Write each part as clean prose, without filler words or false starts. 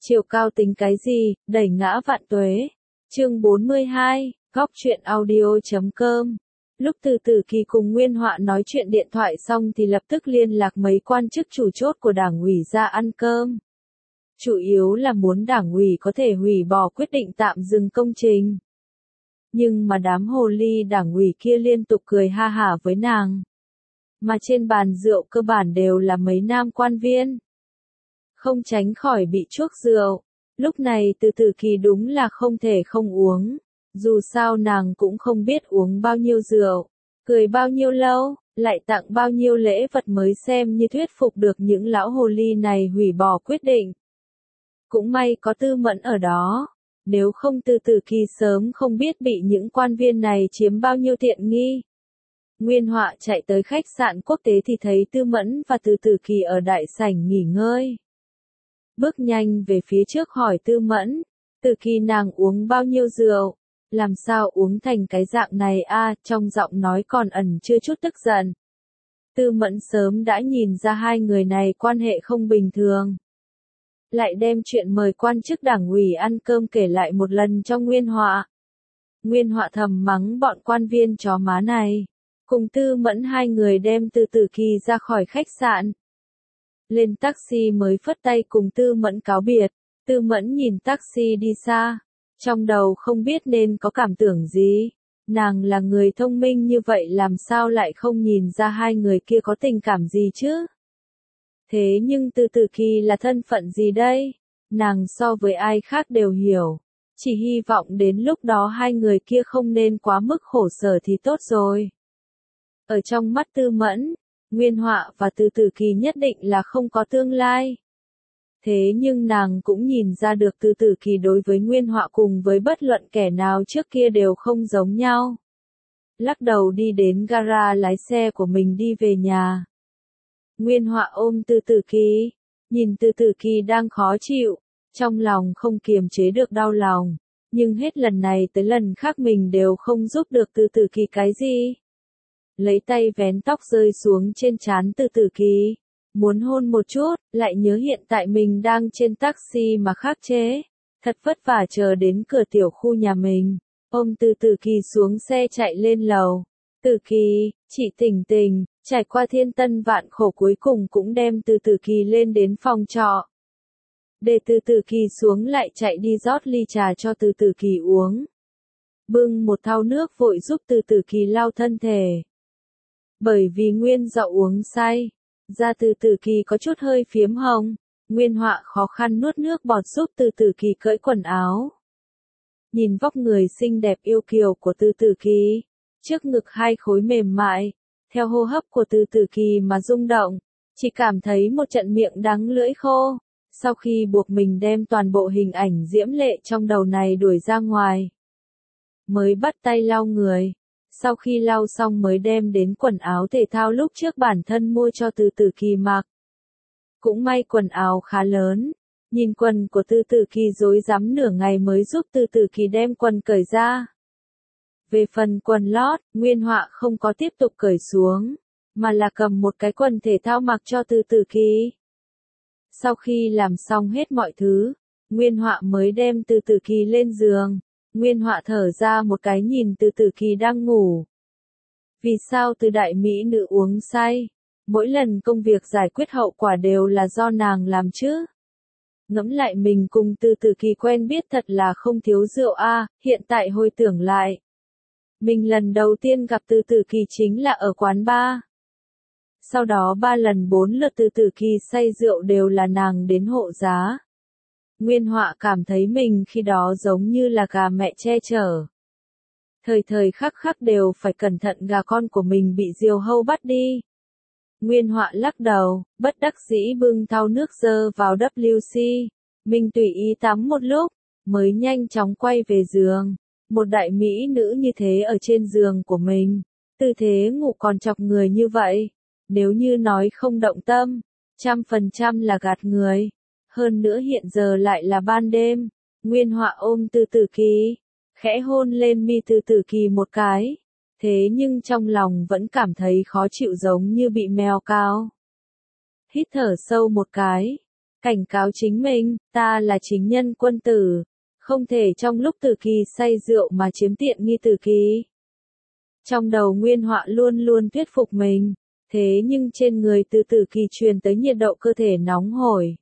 Chiều cao tính cái gì, đẩy ngã vạn tuế. Chương 42, góc truyện audio.com. Lúc Từ Tử Kỳ cùng Nguyên Họa nói chuyện điện thoại xong thì lập tức liên lạc mấy quan chức chủ chốt của Đảng ủy ra ăn cơm. Chủ yếu là muốn Đảng ủy có thể hủy bỏ quyết định tạm dừng công trình. Nhưng mà đám hồ ly Đảng ủy kia liên tục cười ha hả với nàng. Mà trên bàn rượu cơ bản đều là mấy nam quan viên. Không tránh khỏi bị chuốc rượu. Lúc này Từ Tử Kỳ đúng là không thể không uống. Dù sao nàng cũng không biết uống bao nhiêu rượu, cười bao nhiêu lâu, lại tặng bao nhiêu lễ vật mới xem như thuyết phục được những lão hồ ly này hủy bỏ quyết định. Cũng may có Tư Mẫn ở đó, nếu không Từ Tử Kỳ sớm không biết bị những quan viên này chiếm bao nhiêu tiện nghi. Nguyên Họa chạy tới khách sạn quốc tế thì thấy Tư Mẫn và Từ Tử Kỳ ở đại sảnh nghỉ ngơi. Bước nhanh về phía trước hỏi Tư Mẫn, Tử Kỳ nàng uống bao nhiêu rượu, làm sao uống thành cái dạng này a? Trong giọng nói còn ẩn chưa chút tức giận. Tư Mẫn sớm đã nhìn ra hai người này quan hệ không bình thường. Lại đem chuyện mời quan chức Đảng ủy ăn cơm kể lại một lần cho Nguyên Họa. Nguyên Họa thầm mắng bọn quan viên chó má này. Cùng Tư Mẫn hai người đem Từ Tử Kỳ ra khỏi khách sạn. Lên taxi mới phất tay cùng Tư Mẫn cáo biệt. Tư Mẫn nhìn taxi đi xa. Trong đầu không biết nên có cảm tưởng gì. Nàng là người thông minh như vậy làm sao lại không nhìn ra hai người kia có tình cảm gì chứ? Thế nhưng Từ Tử Kỳ là thân phận gì đây? Nàng so với ai khác đều hiểu. Chỉ hy vọng đến lúc đó hai người kia không nên quá mức khổ sở thì tốt rồi. Ở trong mắt Tư Mẫn, Nguyên Họa và Từ Tử Kỳ nhất định là không có tương lai. Thế nhưng nàng cũng nhìn ra được Từ Tử Kỳ đối với Nguyên Họa cùng với bất luận kẻ nào trước kia đều không giống nhau. Lắc đầu đi đến gara lái xe của mình đi về nhà. Nguyên Họa ôm Từ Tử Kỳ, nhìn Từ Tử Kỳ đang khó chịu, trong lòng không kiềm chế được đau lòng, nhưng hết lần này tới lần khác mình đều không giúp được Từ Tử Kỳ cái gì. Lấy tay vén tóc rơi xuống trên trán Từ Tử Kỳ. Muốn hôn một chút, lại nhớ hiện tại mình đang trên taxi mà khắc chế. Thật vất vả chờ đến cửa tiểu khu nhà mình. Ôm Từ Tử Kỳ xuống xe chạy lên lầu. Tử Kỳ, chị tỉnh tỉnh, trải qua thiên tân vạn khổ cuối cùng cũng đem Từ Tử Kỳ lên đến phòng trọ. Để Từ Tử Kỳ xuống lại chạy đi rót ly trà cho Từ Tử Kỳ uống. Bưng một thau nước vội giúp Từ Tử Kỳ lau thân thể. Bởi vì Nguyên Dậu uống say. Da Từ Tử Kỳ có chút hơi phiếm hồng, Nguyên Họa khó khăn nuốt nước bọt giúp Từ Tử Kỳ cởi quần áo. Nhìn vóc người xinh đẹp yêu kiều của Từ Tử Kỳ, trước ngực hai khối mềm mại, theo hô hấp của Từ Tử Kỳ mà rung động, chỉ cảm thấy một trận miệng đắng lưỡi khô. Sau khi buộc mình đem toàn bộ hình ảnh diễm lệ trong đầu này đuổi ra ngoài, mới bắt tay lau người. Sau khi lau xong mới đem đến quần áo thể thao lúc trước bản thân mua cho Từ Tử Kỳ mặc. Cũng may quần áo khá lớn. Nhìn quần của Từ Tử Kỳ rối rắm nửa ngày mới giúp Từ Tử Kỳ đem quần cởi ra. Về phần quần lót, Nguyên Họa không có tiếp tục cởi xuống, mà là cầm một cái quần thể thao mặc cho Từ Tử Kỳ. Sau khi làm xong hết mọi thứ, Nguyên Họa mới đem Từ Tử Kỳ lên giường. Nguyên Họa thở ra một cái nhìn Từ Tử Kỳ đang ngủ. Vì sao Từ đại mỹ nữ uống say? Mỗi lần công việc giải quyết hậu quả đều là do nàng làm chứ? Ngẫm lại mình cùng Từ Tử Kỳ quen biết thật là không thiếu rượu a. Hiện tại hồi tưởng lại. Mình lần đầu tiên gặp Từ Tử Kỳ chính là ở quán bar. Sau đó 3 lần 4 lượt Từ Tử Kỳ say rượu đều là nàng đến hộ giá. Nguyên Họa cảm thấy mình khi đó giống như là gà mẹ che chở. Thời thời khắc khắc đều phải cẩn thận gà con của mình bị diều hâu bắt đi. Nguyên Họa lắc đầu, bất đắc dĩ bưng thau nước dơ vào WC. Mình tùy ý tắm một lúc, mới nhanh chóng quay về giường. Một đại mỹ nữ như thế ở trên giường của mình. Tư thế ngủ còn chọc người như vậy. Nếu như nói không động tâm, 100% là gạt người. Hơn nữa hiện giờ lại là ban đêm, Nguyên Họa ôm Từ Tử Kỳ, khẽ hôn lên mi Từ Tử Kỳ một cái, thế nhưng trong lòng vẫn cảm thấy khó chịu giống như bị mèo cào. Hít thở sâu một cái, cảnh cáo chính mình, ta là chính nhân quân tử, không thể trong lúc Tử Kỳ say rượu mà chiếm tiện nghi Tử Kỳ. Trong đầu Nguyên Họa luôn luôn thuyết phục mình, thế nhưng trên người từ Tử Kỳ truyền tới nhiệt độ cơ thể nóng hổi.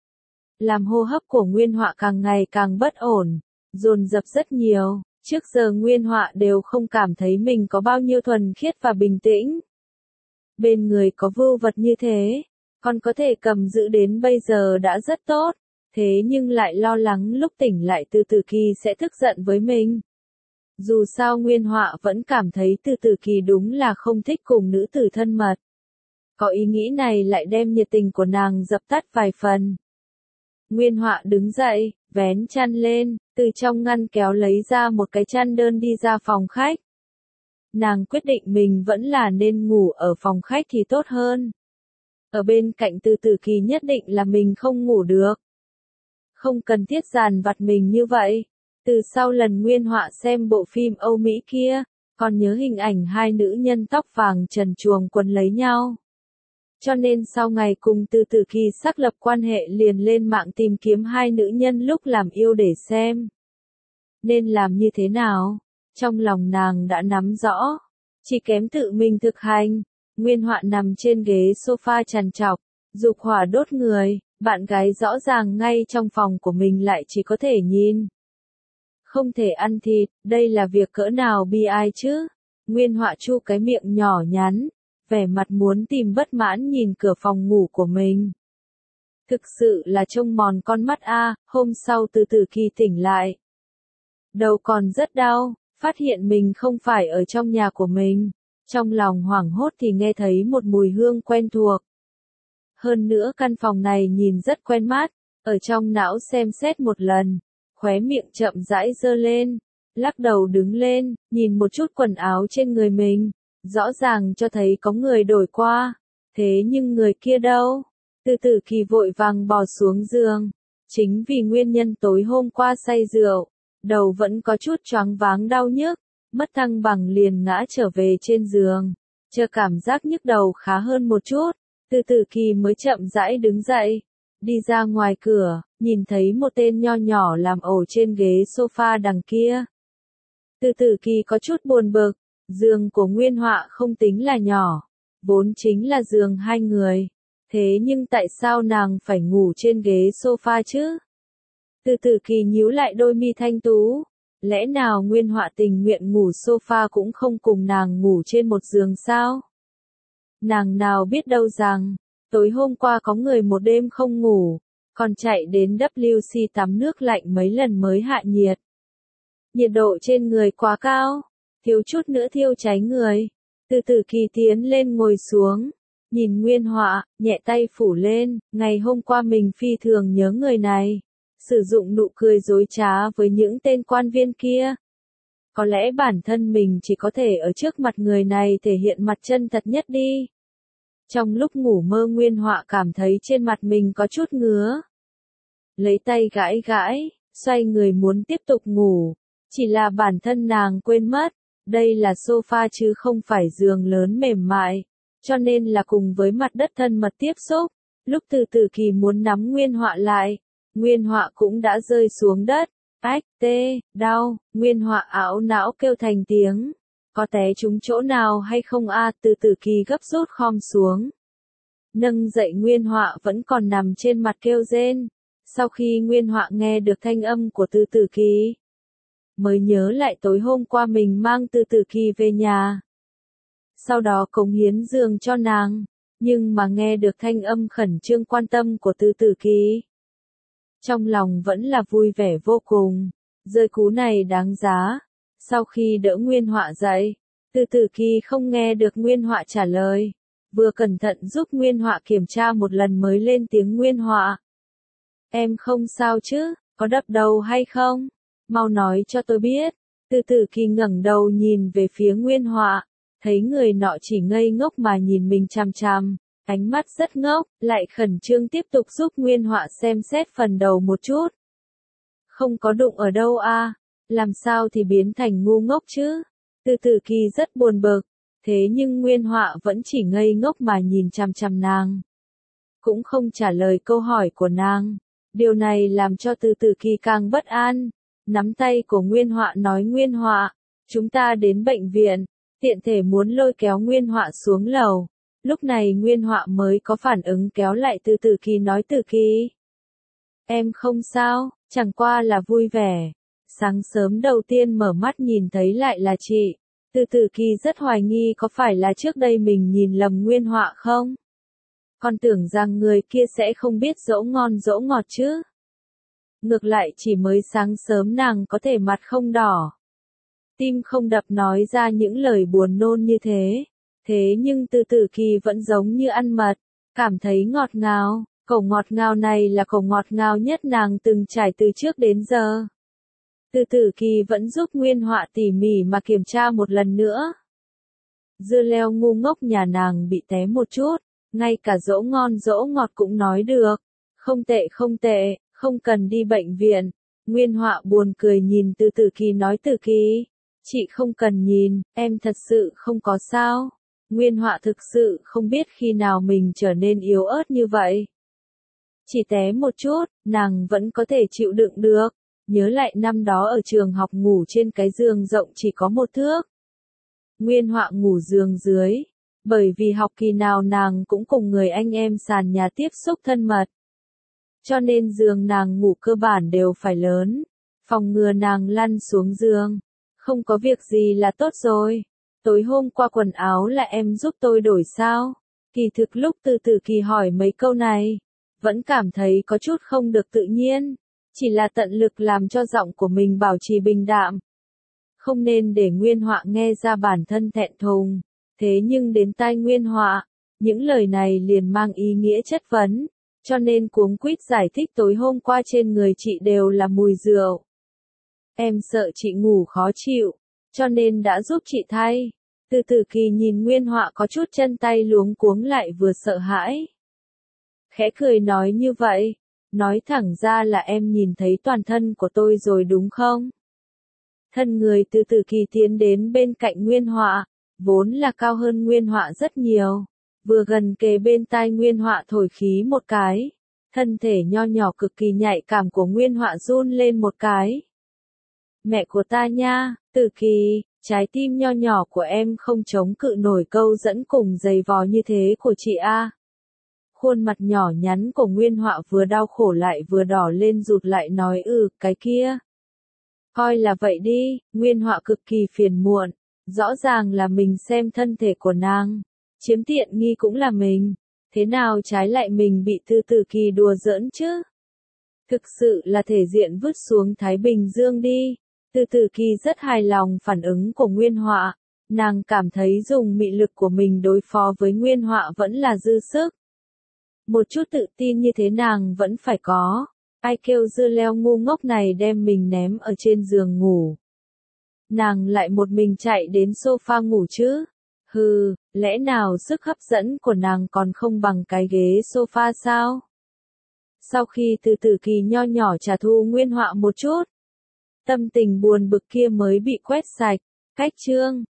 Làm hô hấp của Nguyên Họa càng ngày càng bất ổn, dồn dập rất nhiều, trước giờ Nguyên Họa đều không cảm thấy mình có bao nhiêu thuần khiết và bình tĩnh. Bên người có vưu vật như thế, còn có thể cầm giữ đến bây giờ đã rất tốt, thế nhưng lại lo lắng lúc tỉnh lại từ Tử Kỳ sẽ tức giận với mình. Dù sao Nguyên Họa vẫn cảm thấy từ Tử Kỳ đúng là không thích cùng nữ tử thân mật. Có ý nghĩ này lại đem nhiệt tình của nàng dập tắt vài phần. Nguyên Họa đứng dậy, vén chăn lên, từ trong ngăn kéo lấy ra một cái chăn đơn đi ra phòng khách. Nàng quyết định mình vẫn là nên ngủ ở phòng khách thì tốt hơn. Ở bên cạnh từ Tử Kỳ nhất định là mình không ngủ được. Không cần thiết dằn vặt mình như vậy. Từ sau lần Nguyên Họa xem bộ phim Âu Mỹ kia, còn nhớ hình ảnh hai nữ nhân tóc vàng trần truồng quấn lấy nhau. Cho nên sau ngày cùng từ Tử Kỳ xác lập quan hệ liền lên mạng tìm kiếm hai nữ nhân lúc làm yêu để xem. Nên làm như thế nào? Trong lòng nàng đã nắm rõ. Chỉ kém tự mình thực hành. Nguyên Họa nằm trên ghế sofa trằn trọc, dục hỏa đốt người, bạn gái rõ ràng ngay trong phòng của mình lại chỉ có thể nhìn. Không thể ăn thịt, đây là việc cỡ nào bi ai chứ? Nguyên Họa chu cái miệng nhỏ nhắn, vẻ mặt muốn tìm bất mãn nhìn cửa phòng ngủ của mình. Thực sự là trông mòn con mắt a. Hôm sau từ Tử Kỳ tỉnh lại. Đầu còn rất đau, phát hiện mình không phải ở trong nhà của mình. Trong lòng hoảng hốt thì nghe thấy một mùi hương quen thuộc. Hơn nữa căn phòng này nhìn rất quen mắt, ở trong não xem xét một lần, khóe miệng chậm rãi giơ lên, lắc đầu đứng lên, nhìn một chút quần áo trên người mình, rõ ràng cho thấy có người đổi qua, thế nhưng người kia đâu? Từ Tử Kỳ vội vàng bò xuống giường, chính vì nguyên nhân tối hôm qua say rượu, đầu vẫn có chút choáng váng đau nhức, mất thăng bằng liền ngã trở về trên giường, chờ cảm giác nhức đầu khá hơn một chút, từ Tử Kỳ mới chậm rãi đứng dậy, đi ra ngoài cửa, nhìn thấy một tên nho nhỏ làm ổ trên ghế sofa đằng kia. Từ Tử Kỳ có chút buồn bực, giường của Nguyên Họa không tính là nhỏ, vốn chính là giường hai người, thế nhưng tại sao nàng phải ngủ trên ghế sofa chứ? Từ Tử Kỳ nhíu lại đôi mi thanh tú. Lẽ nào Nguyên Họa tình nguyện ngủ sofa cũng không cùng nàng ngủ trên một giường sao? Nàng nào biết đâu rằng, tối hôm qua có người một đêm không ngủ, còn chạy đến WC tắm nước lạnh mấy lần mới hạ nhiệt. Nhiệt độ trên người quá cao, thiếu chút nữa thiêu cháy người. Từ Tử Kỳ tiến lên ngồi xuống, nhìn Nguyên Họa, nhẹ tay phủ lên, ngày hôm qua mình phi thường nhớ người này. Sử dụng nụ cười dối trá với những tên quan viên kia. Có lẽ bản thân mình chỉ có thể ở trước mặt người này thể hiện mặt chân thật nhất đi. Trong lúc ngủ mơ Nguyên Họa cảm thấy trên mặt mình có chút ngứa. Lấy tay gãi gãi, xoay người muốn tiếp tục ngủ. Chỉ là bản thân nàng quên mất, đây là sofa chứ không phải giường lớn mềm mại. Cho nên là cùng với mặt đất thân mật tiếp xúc. Lúc từ Tử Kỳ muốn nắm Nguyên Họa lại, Nguyên Họa cũng đã rơi xuống đất. Ách, tê, đau, Nguyên Họa ảo não kêu thành tiếng. Có té trúng chỗ nào hay không a? Từ Tử Kỳ gấp rút khom xuống. Nâng dậy Nguyên Họa vẫn còn nằm trên mặt kêu rên. Sau khi Nguyên Họa nghe được thanh âm của Từ Tử Kỳ, mới nhớ lại tối hôm qua mình mang Từ Tử Kỳ về nhà. Sau đó cống hiến giường cho nàng, nhưng mà nghe được thanh âm khẩn trương quan tâm của Từ Tử Kỳ. Trong lòng vẫn là vui vẻ vô cùng, rơi cú này đáng giá. Sau khi đỡ Nguyên Họa dậy, Từ Tử Kỳ không nghe được Nguyên Họa trả lời, vừa cẩn thận giúp Nguyên Họa kiểm tra một lần mới lên tiếng. Nguyên Họa, em không sao chứ, có đập đầu hay không? Mau nói cho tôi biết. Từ Tử Kỳ ngẩng đầu nhìn về phía Nguyên Họa, thấy người nọ chỉ ngây ngốc mà nhìn mình chằm chằm. Ánh mắt rất ngốc, lại khẩn trương tiếp tục giúp Nguyên Họa xem xét phần đầu một chút. Không có đụng ở đâu a? Làm sao thì biến thành ngu ngốc chứ? Từ Tử Kỳ rất buồn bực, thế nhưng Nguyên Họa vẫn chỉ ngây ngốc mà nhìn chằm chằm nàng. cũng không trả lời câu hỏi của nàng. Điều này làm cho Từ Từ Kỳ càng bất an. Nắm tay của Nguyên Họa nói, Nguyên Họa, chúng ta đến bệnh viện, tiện thể muốn lôi kéo Nguyên Họa xuống lầu. Lúc này Nguyên Họa mới có phản ứng kéo lại Từ Từ Kỳ nói, Từ Kỳ, em không sao, chẳng qua là vui vẻ. Sáng sớm đầu tiên mở mắt nhìn thấy lại là chị. Từ Từ Kỳ rất hoài nghi có phải là trước đây mình nhìn lầm Nguyên Họa không? Còn tưởng rằng người kia sẽ không biết dỗ ngon dỗ ngọt chứ. Ngược lại chỉ mới sáng sớm nàng có thể mặt không đỏ, tim không đập nói ra những lời buồn nôn như thế. Thế nhưng Từ Từ Kỳ vẫn giống như ăn mật, cảm thấy ngọt ngào. Cổ ngọt ngào này là cổ ngọt ngào nhất nàng từng trải từ trước đến giờ. Từ Từ Kỳ vẫn giúp Nguyên Họa tỉ mỉ mà kiểm tra một lần nữa. Dưa leo ngu ngốc nhà nàng bị té một chút, ngay cả dỗ ngon dỗ ngọt cũng nói được. Không tệ không tệ, không cần đi bệnh viện. Nguyên Họa buồn cười nhìn Từ Từ Kỳ nói, Từ Kỳ, chị không cần nhìn, em thật sự không có sao. Nguyên Họa thực sự không biết khi nào mình trở nên yếu ớt như vậy. Chỉ té một chút, nàng vẫn có thể chịu đựng được. Nhớ lại năm đó ở trường học ngủ trên cái giường rộng chỉ có 1 thước. Nguyên Họa ngủ giường dưới, bởi vì học kỳ nào nàng cũng cùng người anh em sàn nhà tiếp xúc thân mật. Cho nên giường nàng ngủ cơ bản đều phải lớn, phòng ngừa nàng lăn xuống giường. Không có việc gì là tốt rồi. Tối hôm qua quần áo là em giúp tôi đổi sao? Kỳ thực lúc Từ Từ Kỳ hỏi mấy câu này, vẫn cảm thấy có chút không được tự nhiên. Chỉ là tận lực làm cho giọng của mình bảo trì bình đạm. Không nên để Nguyên Họa nghe ra bản thân thẹn thùng. Thế nhưng đến tai Nguyên Họa, những lời này liền mang ý nghĩa chất vấn. Cho nên cuống quýt giải thích, tối hôm qua trên người chị đều là mùi rượu. Em sợ chị ngủ khó chịu, cho nên đã giúp chị thay. Từ Từ Kỳ nhìn Nguyên Họa có chút chân tay luống cuống lại vừa sợ hãi. Khẽ cười nói, như vậy, nói thẳng ra là em nhìn thấy toàn thân của tôi rồi đúng không? Thân người Từ Từ Kỳ tiến đến bên cạnh Nguyên Họa, vốn là cao hơn Nguyên Họa rất nhiều. Vừa gần kề bên tai Nguyên Họa thổi khí một cái. Thân thể nho nhỏ cực kỳ nhạy cảm của Nguyên Họa run lên một cái. Mẹ của ta nha, Từ Kỳ, trái tim nho nhỏ của em không chống cự nổi câu dẫn cùng giày vò như thế của chị a. Khuôn mặt nhỏ nhắn của Nguyên Họa vừa đau khổ lại vừa đỏ lên, rụt lại nói, cái kia. Coi là vậy đi. Nguyên Họa cực kỳ phiền muộn. Rõ ràng là mình xem thân thể của nàng. Chiếm tiện nghi cũng là mình. Thế nào trái lại mình bị Từ Từ Kỳ đùa giỡn chứ? Thực sự là thể diện vứt xuống Thái Bình Dương đi. Từ Từ Kỳ rất hài lòng phản ứng của Nguyên Họa. Nàng cảm thấy dùng mị lực của mình đối phó với Nguyên Họa vẫn là dư sức. Một chút tự tin như thế nàng vẫn phải có. Ai kêu dưa leo ngu ngốc này đem mình ném ở trên giường ngủ. Nàng lại một mình chạy đến sofa ngủ chứ. Hừ, lẽ nào sức hấp dẫn của nàng còn không bằng cái ghế sofa sao? Sau khi Từ Từ Kỳ nho nhỏ trả thù Nguyên Họa một chút, tâm tình buồn bực kia mới bị quét sạch. Cách chương